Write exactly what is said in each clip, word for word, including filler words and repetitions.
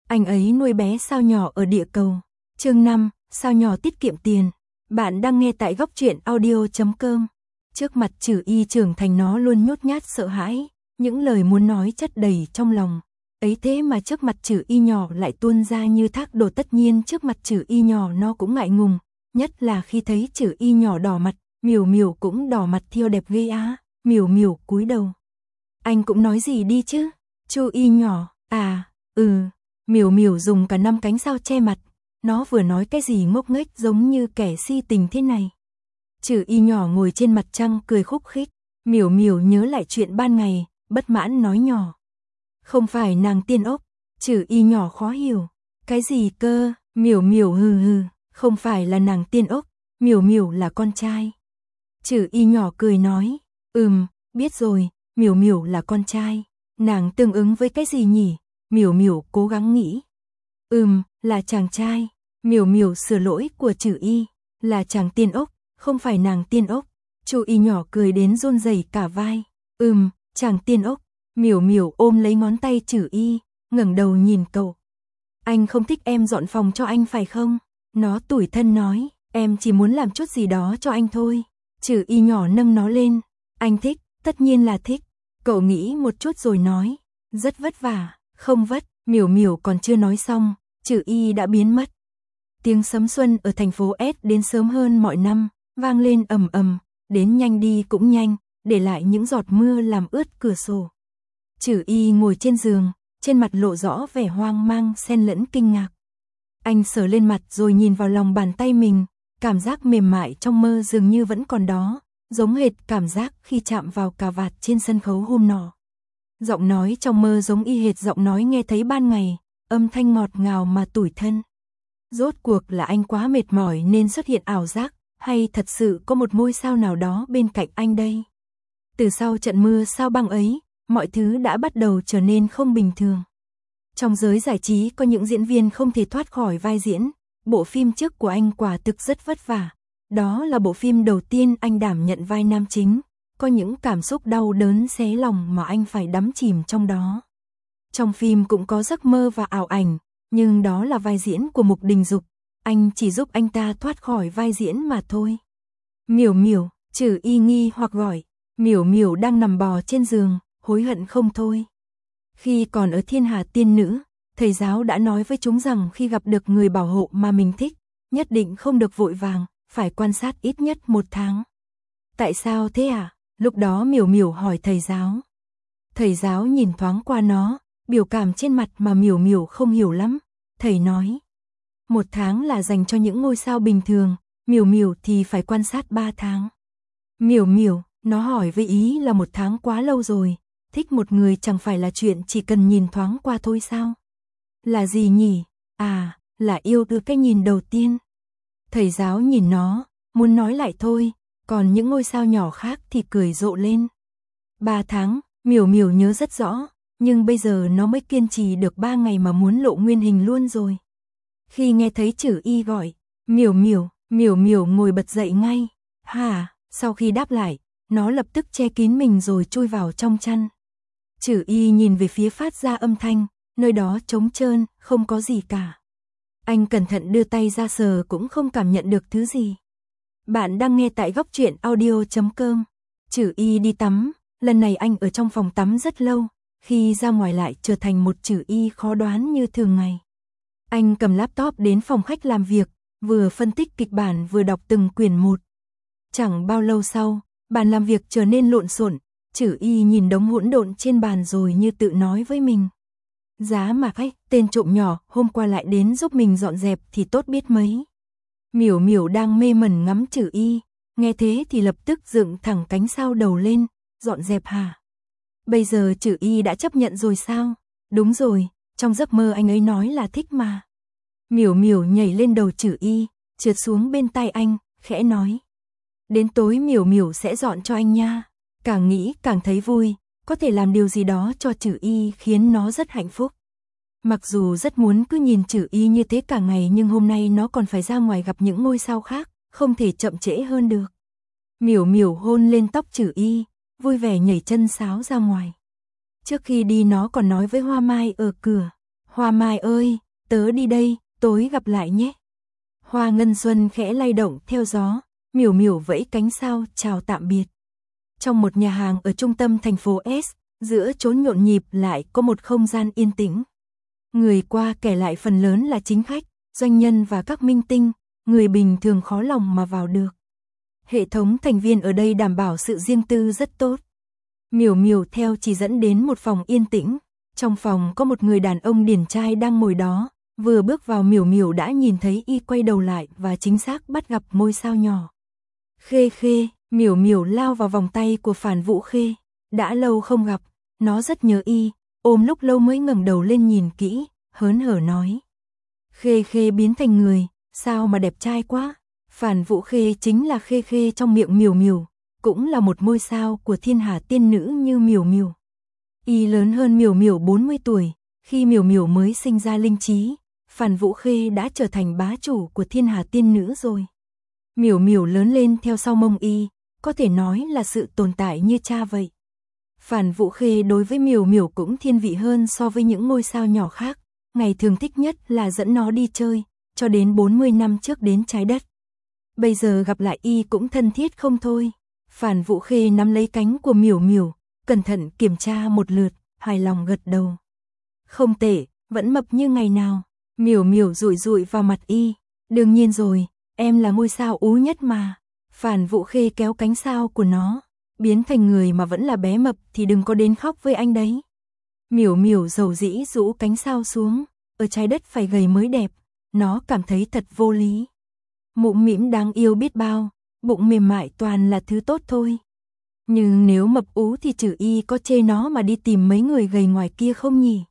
Anh ấy nuôi bé sao nhỏ ở địa cầu. Chương năm, sao nhỏ tiết kiệm tiền. Bạn đang nghe tại góc truyện audio chấm com. Trước mặt Trử Y trưởng thành nó luôn nhút nhát sợ hãi, những lời muốn nói chất đầy trong lòng. Ấy thế mà trước mặt Trử Y nhỏ lại tuôn ra như thác đổ, tất nhiên trước mặt Trử Y nhỏ nó cũng ngại ngùng, nhất là khi thấy Trử Y nhỏ đỏ mặt, Miểu Miểu cũng đỏ mặt thiêu đẹp ghê á. Miểu Miểu cúi đầu. Anh cũng nói gì đi chứ? Chu Y nhỏ, à, ừ. Miểu Miểu dùng cả năm cánh sao che mặt, nó vừa nói cái gì ngốc nghếch giống như kẻ si tình thế này. Trử Y nhỏ ngồi trên mặt trăng cười khúc khích, Miểu Miểu nhớ lại chuyện ban ngày, bất mãn nói nhỏ. Không phải nàng tiên ốc. Trử Y nhỏ khó hiểu. Cái gì cơ? Miểu Miểu hừ hừ, không phải là nàng tiên ốc, Miểu Miểu là con trai. Trử Y nhỏ cười nói, ừm, biết rồi, Miểu Miểu là con trai. Nàng tương ứng với cái gì nhỉ? Miểu Miểu cố gắng nghĩ. Ừm, là chàng trai. Miểu Miểu sửa lỗi của Trử Y, là chàng tiên ốc, không phải nàng tiên ốc. Chu Y nhỏ cười đến run rẩy cả vai. Ừm, chàng tiên ốc. Miểu Miểu ôm lấy ngón tay Trử Y, ngẩng đầu nhìn cậu. Anh không thích em dọn phòng cho anh phải không? Nó tủi thân nói, em chỉ muốn làm chút gì đó cho anh thôi. Trử Y nhỏ nâng nó lên. Anh thích, tất nhiên là thích. Cậu nghĩ một chút rồi nói, rất vất vả. Không vất. Miểu Miểu còn chưa nói xong, Trử Y đã biến mất. Tiếng sấm xuân ở thành phố S đến sớm hơn mọi năm, vang lên ầm ầm, đến nhanh đi cũng nhanh, để lại những giọt mưa làm ướt cửa sổ. Trử Y ngồi trên giường, trên mặt lộ rõ vẻ hoang mang xen lẫn kinh ngạc. Anh sờ lên mặt rồi nhìn vào lòng bàn tay mình, cảm giác mềm mại trong mơ dường như vẫn còn đó, giống hệt cảm giác khi chạm vào cà vạt trên sân khấu hôm nọ. Giọng nói trong mơ giống y hệt giọng nói nghe thấy ban ngày, âm thanh ngọt ngào mà tủi thân. Rốt cuộc là anh quá mệt mỏi nên xuất hiện ảo giác, hay thật sự có một ngôi sao nào đó bên cạnh anh đây? Từ sau trận mưa sao băng ấy, mọi thứ đã bắt đầu trở nên không bình thường. Trong giới giải trí có những diễn viên không thể thoát khỏi vai diễn, bộ phim trước của anh quả thực rất vất vả. Đó là bộ phim đầu tiên anh đảm nhận vai nam chính, có những cảm xúc đau đớn xé lòng mà anh phải đắm chìm trong đó. Trong phim cũng có giấc mơ và ảo ảnh, nhưng đó là vai diễn của Mục Đình Dục, anh chỉ giúp anh ta thoát khỏi vai diễn mà thôi. Miểu Miểu, Trử Y nghi hoặc gọi, Miểu Miểu đang nằm bò trên giường, hối hận không thôi. Khi còn ở Thiên Hà Tiên Nữ, thầy giáo đã nói với chúng rằng khi gặp được người bảo hộ mà mình thích, nhất định không được vội vàng, phải quan sát ít nhất một tháng. Tại sao thế à? Lúc đó Miểu Miểu hỏi thầy giáo. Thầy giáo nhìn thoáng qua nó, biểu cảm trên mặt mà Miểu Miểu không hiểu lắm. Thầy nói, một tháng là dành cho những ngôi sao bình thường, Miểu Miểu thì phải quan sát ba tháng. Miểu Miểu, nó hỏi với ý là một tháng quá lâu rồi, thích một người chẳng phải là chuyện chỉ cần nhìn thoáng qua thôi sao? Là gì nhỉ? À, là yêu từ cái nhìn đầu tiên. Thầy giáo nhìn nó, muốn nói lại thôi, còn những ngôi sao nhỏ khác thì cười rộ lên. Ba tháng, Miểu Miểu nhớ rất rõ, nhưng bây giờ nó mới kiên trì được ba ngày mà muốn lộ nguyên hình luôn rồi. Khi nghe thấy Trử Y gọi, Miểu Miểu, Miểu Miểu ngồi bật dậy ngay. Hả? Sau khi đáp lại, nó lập tức che kín mình rồi chui vào trong chăn. Trử Y nhìn về phía phát ra âm thanh, nơi đó trống trơn, không có gì cả. Anh cẩn thận đưa tay ra sờ cũng không cảm nhận được thứ gì. Bạn đang nghe tại góc truyện audio chấm com. Trử Y đi tắm, lần này anh ở trong phòng tắm rất lâu, khi ra ngoài lại trở thành một Trử Y khó đoán như thường ngày. Anh cầm laptop đến phòng khách làm việc, vừa phân tích kịch bản vừa đọc từng quyển một. Chẳng bao lâu sau, bàn làm việc trở nên lộn xộn, Trử Y nhìn đống hỗn độn trên bàn rồi như tự nói với mình. Giá mà khách, tên trộm nhỏ, hôm qua lại đến giúp mình dọn dẹp thì tốt biết mấy. Miểu Miểu đang mê mẩn ngắm Trử Y, nghe thế thì lập tức dựng thẳng cánh sao đầu lên, dọn dẹp hả? Bây giờ Trử Y đã chấp nhận rồi sao? Đúng rồi, trong giấc mơ anh ấy nói là thích mà. Miểu Miểu nhảy lên đầu Trử Y, trượt xuống bên tai anh, khẽ nói. Đến tối Miểu Miểu sẽ dọn cho anh nha. Càng nghĩ càng thấy vui, có thể làm điều gì đó cho Trử Y khiến nó rất hạnh phúc. Mặc dù rất muốn cứ nhìn Trử Y như thế cả ngày nhưng hôm nay nó còn phải ra ngoài gặp những ngôi sao khác, không thể chậm trễ hơn được. Miểu Miểu hôn lên tóc Trử Y, vui vẻ nhảy chân sáo ra ngoài. Trước khi đi nó còn nói với Hoa Mai ở cửa, Hoa Mai ơi, tớ đi đây, tối gặp lại nhé. Hoa Ngân Xuân khẽ lay động theo gió, miểu miểu vẫy cánh sao chào tạm biệt. Trong một nhà hàng ở trung tâm thành phố S, giữa chốn nhộn nhịp lại có một không gian yên tĩnh. Người qua kẻ lại phần lớn là chính khách, doanh nhân và các minh tinh, người bình thường khó lòng mà vào được. Hệ thống thành viên ở đây đảm bảo sự riêng tư rất tốt. Miểu miểu theo chỉ dẫn đến một phòng yên tĩnh. Trong phòng có một người đàn ông điển trai đang ngồi đó. Vừa bước vào miểu miểu đã nhìn thấy y quay đầu lại và chính xác bắt gặp ngôi sao nhỏ. Khê Khê, miểu miểu lao vào vòng tay của Phản Vũ Khê. Đã lâu không gặp, nó rất nhớ y, ôm lúc lâu mới ngẩng đầu lên nhìn kỹ, hớn hở nói. Khê Khê biến thành người, sao mà đẹp trai quá. Phản Vũ Khê chính là Khê Khê trong miệng miểu miểu, cũng là một ngôi sao của thiên hà tiên nữ như miểu miểu. Y lớn hơn miểu miểu bốn mươi tuổi, khi miểu miểu mới sinh ra linh trí, Phản Vũ Khê đã trở thành bá chủ của thiên hà tiên nữ rồi. Miểu miểu lớn lên theo sau mông y, có thể nói là sự tồn tại như cha vậy. Phản Vũ Khê đối với miểu miểu cũng thiên vị hơn so với những ngôi sao nhỏ khác, ngày thường thích nhất là dẫn nó đi chơi, cho đến bốn mươi năm trước đến trái đất. Bây giờ gặp lại y cũng thân thiết không thôi. Phản Vũ Khê nắm lấy cánh của miểu miểu, cẩn thận kiểm tra một lượt, hài lòng gật đầu. Không tệ, vẫn mập như ngày nào. Miểu miểu dụi dụi vào mặt y. Đương nhiên rồi, em là ngôi sao ú nhất mà. Phản Vũ Khê kéo cánh sao của nó. Biến thành người mà vẫn là bé mập thì đừng có đến khóc với anh đấy. Miểu miểu dầu dĩ rũ cánh sao xuống. Ở trái đất phải gầy mới đẹp. Nó cảm thấy thật vô lý. Mũm mĩm đáng yêu biết bao. Bụng mềm mại toàn là thứ tốt thôi. Nhưng nếu mập ú thì Trử Y có chê nó mà đi tìm mấy người gầy ngoài kia không nhỉ?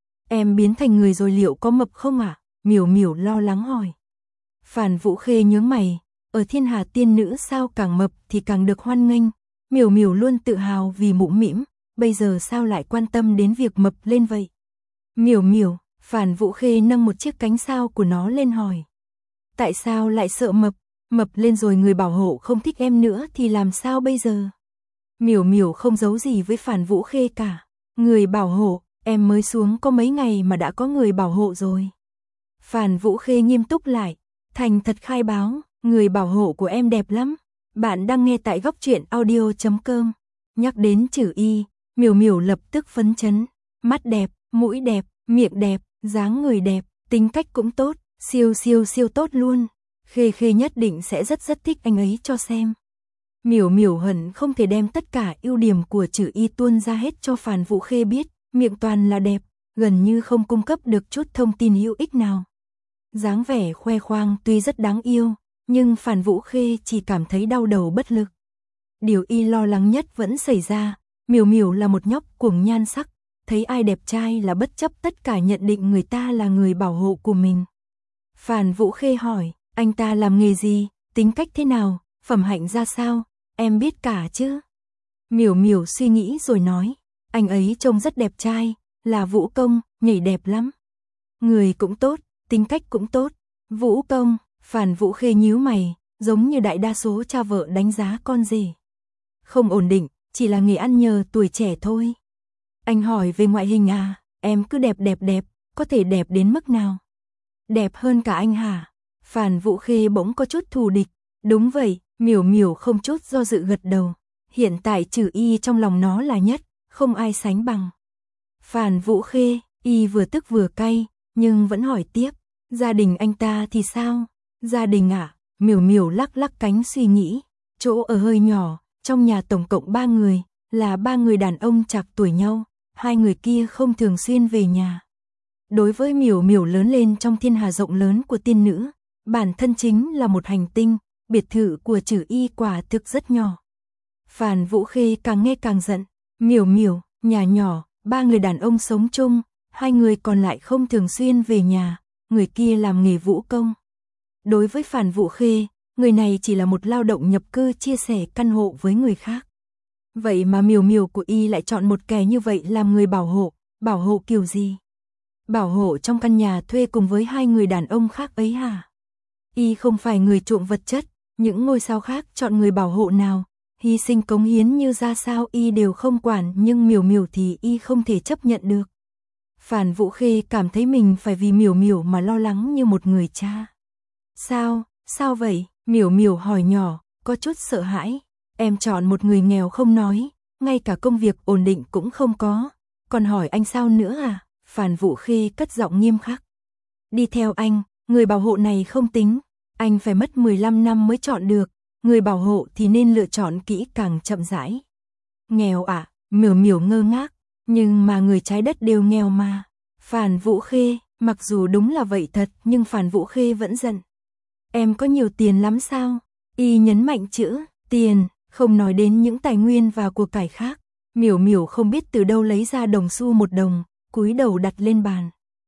Em biến thành người rồi liệu có mập không ạ? À? Miểu miểu lo lắng hỏi. Phản Vũ Khê nhướng mày, ở thiên hà tiên nữ sao càng mập thì càng được hoan nghênh. Miểu miểu luôn tự hào vì mũm mĩm, bây giờ sao lại quan tâm đến việc mập lên vậy? Miểu miểu, Phản Vũ Khê nâng một chiếc cánh sao của nó lên hỏi. Tại sao lại sợ mập? Mập lên rồi người bảo hộ không thích em nữa thì làm sao bây giờ? Miểu miểu không giấu gì với Phản Vũ Khê cả. Người bảo hộ, em mới xuống có mấy ngày mà đã có người bảo hộ rồi. Phản Vũ Khê nghiêm túc lại, thành thật khai báo, người bảo hộ của em đẹp lắm. Bạn đang nghe tại góc truyện audio chấm com. Nhắc đến Trử Y, miểu miểu lập tức phấn chấn. Mắt đẹp, mũi đẹp, miệng đẹp, dáng người đẹp, tính cách cũng tốt, siêu siêu siêu tốt luôn. Khê Khê nhất định sẽ rất rất thích anh ấy cho xem. Miểu miểu hận không thể đem tất cả ưu điểm của Trử Y tuôn ra hết cho Phản Vũ Khê biết, miệng toàn là đẹp, gần như không cung cấp được chút thông tin hữu ích nào. Dáng vẻ khoe khoang tuy rất đáng yêu, nhưng Phản Vũ Khê chỉ cảm thấy đau đầu bất lực. Điều y lo lắng nhất vẫn xảy ra, miểu miểu là một nhóc cuồng nhan sắc, thấy ai đẹp trai là bất chấp tất cả nhận định người ta là người bảo hộ của mình. Phản Vũ Khê hỏi, anh ta làm nghề gì, tính cách thế nào, phẩm hạnh ra sao, em biết cả chứ? Miểu miểu suy nghĩ rồi nói, anh ấy trông rất đẹp trai, là vũ công, nhảy đẹp lắm. Người cũng tốt, tính cách cũng tốt. Vũ công, Phản Vũ Khê nhíu mày, giống như đại đa số cha vợ đánh giá con rể. Không ổn định, chỉ là nghề ăn nhờ tuổi trẻ thôi. Anh hỏi về ngoại hình à, em cứ đẹp đẹp đẹp, có thể đẹp đến mức nào? Đẹp hơn cả anh hả? Phản Vũ Khê bỗng có chút thù địch. Đúng vậy, miểu miểu không chút do dự gật đầu. Hiện tại Trử Y trong lòng nó là nhất, không ai sánh bằng. Phản Vũ Khê, y vừa tức vừa cay, nhưng vẫn hỏi tiếp. Gia đình anh ta thì sao? Gia đình à? Miểu miểu lắc lắc cánh suy nghĩ. Chỗ ở hơi nhỏ, trong nhà tổng cộng ba người, là ba người đàn ông trạc tuổi nhau, hai người kia không thường xuyên về nhà. Đối với miểu miểu lớn lên trong thiên hà rộng lớn của tiên nữ, bản thân chính là một hành tinh, biệt thự của Trử Y quả thực rất nhỏ. Phản Vũ Khê càng nghe càng giận, miểu miểu, nhà nhỏ, ba người đàn ông sống chung, hai người còn lại không thường xuyên về nhà, người kia làm nghề vũ công. Đối với Phản Vũ Khê, người này chỉ là một lao động nhập cư chia sẻ căn hộ với người khác. Vậy mà miểu miểu của y lại chọn một kẻ như vậy làm người bảo hộ, bảo hộ kiểu gì? Bảo hộ trong căn nhà thuê cùng với hai người đàn ông khác ấy hả? Y không phải người chuộng vật chất, những ngôi sao khác chọn người bảo hộ nào, hy sinh cống hiến như ra sao y đều không quản, nhưng miểu miểu thì y không thể chấp nhận được. Phàn Vũ Khê cảm thấy mình phải vì Miểu Miểu mà lo lắng như một người cha. Sao, sao vậy? Miểu Miểu hỏi nhỏ, có chút sợ hãi. Em chọn một người nghèo không nói, ngay cả công việc ổn định cũng không có. Còn hỏi anh sao nữa à? Phàn Vũ Khê cất giọng nghiêm khắc. Đi theo anh, người bảo hộ này không tính. Anh phải mất mười lăm năm mới chọn được. Người bảo hộ thì nên lựa chọn kỹ càng chậm rãi. Nghèo à? Miểu Miểu ngơ ngác. Nhưng mà người trái đất đều nghèo mà. Phàn Vũ Khê, mặc dù đúng là vậy thật, nhưng Phàn Vũ Khê vẫn giận. Em có nhiều tiền lắm sao? Y nhấn mạnh chữ tiền, không nói đến những tài nguyên và của cải khác. Miểu Miểu không biết từ đâu lấy ra đồng xu một đồng, cúi đầu đặt lên bàn.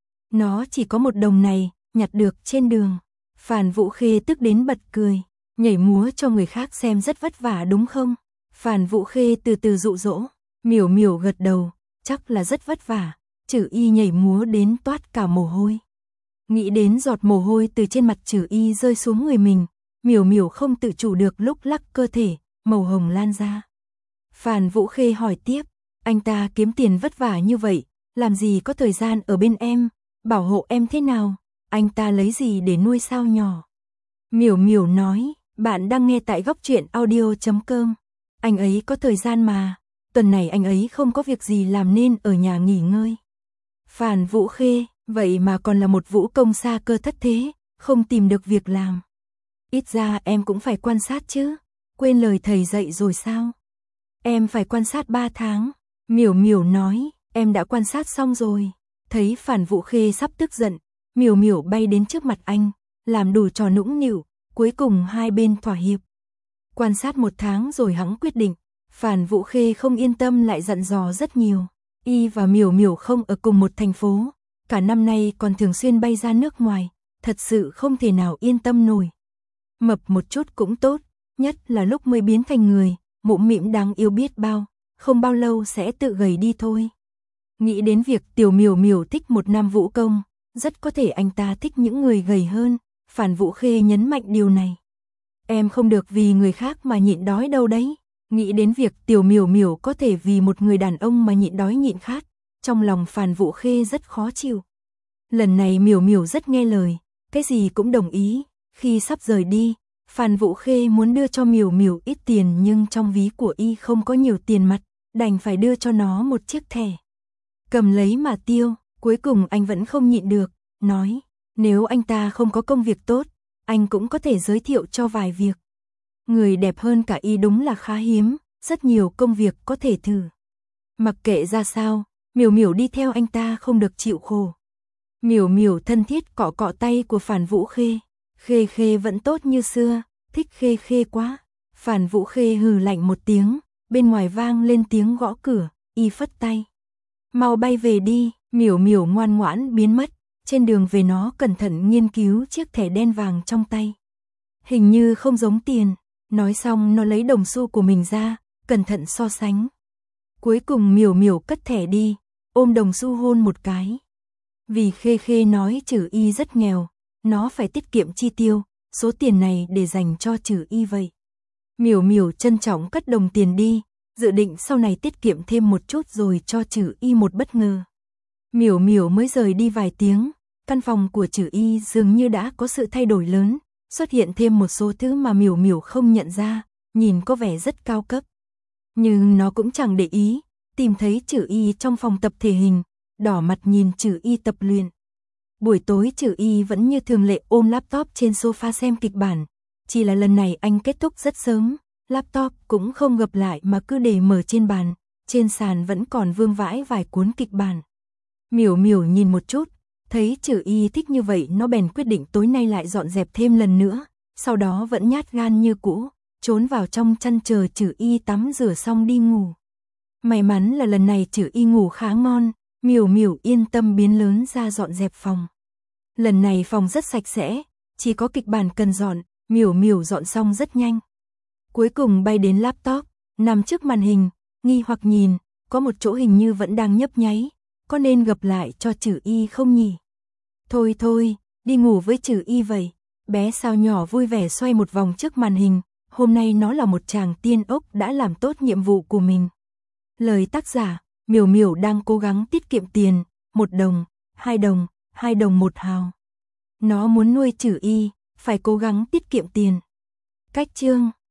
Nó chỉ có một đồng này, nhặt được trên đường. Phàn Vũ Khê tức đến bật cười, nhảy múa cho người khác xem rất vất vả đúng không? Phàn Vũ Khê từ từ dụ dỗ. Miểu Miểu gật đầu, chắc là rất vất vả. Trử Y nhảy múa đến toát cả mồ hôi. Nghĩ đến giọt mồ hôi từ trên mặt Trử Y rơi xuống người mình, Miểu Miểu không tự chủ được lúc lắc cơ thể, màu hồng lan ra. Phàn Vũ Khê hỏi tiếp, anh ta kiếm tiền vất vả như vậy, làm gì có thời gian ở bên em, bảo hộ em thế nào, anh ta lấy gì để nuôi sao nhỏ. Miểu Miểu nói, bạn đang nghe tại góc truyện audio chấm com. Anh ấy có thời gian mà, tuần này anh ấy không có việc gì làm nên ở nhà nghỉ ngơi. Phàn Vũ Khê, vậy mà còn là một vũ công xa cơ thất thế, không tìm được việc làm. Ít ra em cũng phải quan sát chứ, quên lời thầy dạy rồi sao? Em phải quan sát ba tháng. Miểu Miểu nói, em đã quan sát xong rồi. Thấy Phàn Vũ Khê sắp tức giận, Miểu Miểu bay đến trước mặt anh, làm đủ trò nũng nịu, cuối cùng hai bên thỏa hiệp. Quan sát một tháng rồi hắn quyết định. Phàn Vũ Khê không yên tâm lại dặn dò rất nhiều. Y và Miểu Miểu không ở cùng một thành phố, cả năm nay còn thường xuyên bay ra nước ngoài, thật sự không thể nào yên tâm nổi. Mập một chút cũng tốt, nhất là lúc mới biến thành người, mũm mĩm đáng yêu biết bao, không bao lâu sẽ tự gầy đi thôi. Nghĩ đến việc tiểu Miểu Miểu thích một nam vũ công, rất có thể anh ta thích những người gầy hơn, Phàn Vũ Khê nhấn mạnh điều này. Em không được vì người khác mà nhịn đói đâu đấy. Nghĩ đến việc tiểu Miểu Miểu có thể vì một người đàn ông mà nhịn đói nhịn khát, trong lòng Phàn Vũ Khê rất khó chịu. Lần này Miểu Miểu rất nghe lời, cái gì cũng đồng ý. Khi sắp rời đi, Phàn Vũ Khê muốn đưa cho Miểu Miểu ít tiền nhưng trong ví của y không có nhiều tiền mặt, đành phải đưa cho nó một chiếc thẻ. Cầm lấy mà tiêu, cuối cùng anh vẫn không nhịn được, nói, nếu anh ta không có công việc tốt, anh cũng có thể giới thiệu cho vài việc. Người đẹp hơn cả y đúng là khá hiếm, rất nhiều công việc có thể thử. Mặc kệ ra sao, Miểu Miểu đi theo anh ta không được chịu khổ. Miểu Miểu thân thiết cọ cọ tay của Phàn Vũ Khê. Khê Khê vẫn tốt như xưa, thích Khê Khê quá. Phàn Vũ Khê hừ lạnh một tiếng, bên ngoài vang lên tiếng gõ cửa, y phất tay. Mau bay về đi, Miểu Miểu ngoan ngoãn biến mất, trên đường về nó cẩn thận nghiên cứu chiếc thẻ đen vàng trong tay. Hình như không giống tiền, nói xong nó lấy đồng xu của mình ra, cẩn thận so sánh. Cuối cùng Miểu Miểu cất thẻ đi, ôm đồng xu hôn một cái. Vì Khê Khê nói Trử Y rất nghèo, nó phải tiết kiệm chi tiêu, số tiền này để dành cho Trử Y vậy. Miểu Miểu trân trọng cất đồng tiền đi, dự định sau này tiết kiệm thêm một chút rồi cho Trử Y một bất ngờ. Miểu Miểu mới rời đi vài tiếng, căn phòng của Trử Y dường như đã có sự thay đổi lớn, xuất hiện thêm một số thứ mà Miểu Miểu không nhận ra, nhìn có vẻ rất cao cấp. Nhưng nó cũng chẳng để ý, tìm thấy Trử Y trong phòng tập thể hình, đỏ mặt nhìn Trử Y tập luyện. Buổi tối Trử Y vẫn như thường lệ ôm laptop trên sofa xem kịch bản, chỉ là lần này anh kết thúc rất sớm, laptop cũng không gập lại mà cứ để mở trên bàn, trên sàn vẫn còn vương vãi vài cuốn kịch bản. Miểu Miểu nhìn một chút, thấy Trử Y thích như vậy nó bèn quyết định tối nay lại dọn dẹp thêm lần nữa, sau đó vẫn nhát gan như cũ, trốn vào trong chăn chờ Trử Y tắm rửa xong đi ngủ. May mắn là lần này Trử Y ngủ khá ngon, Miểu Miểu yên tâm biến lớn ra dọn dẹp phòng. Lần này phòng rất sạch sẽ, chỉ có kịch bản cần dọn, Miểu Miểu dọn xong rất nhanh. Cuối cùng bay đến laptop, nằm trước màn hình, nghi hoặc nhìn, có một chỗ hình như vẫn đang nhấp nháy, có nên gập lại cho Trử Y không nhỉ? Thôi thôi, đi ngủ với Trử Y vậy. Bé sao nhỏ vui vẻ xoay một vòng trước màn hình, hôm nay nó là một chàng tiên ốc đã làm tốt nhiệm vụ của mình. Lời tác giả, Miểu Miểu đang cố gắng tiết kiệm tiền, một đồng, hai đồng, hai đồng một hào. Nó muốn nuôi Trử Y, phải cố gắng tiết kiệm tiền. Cách chương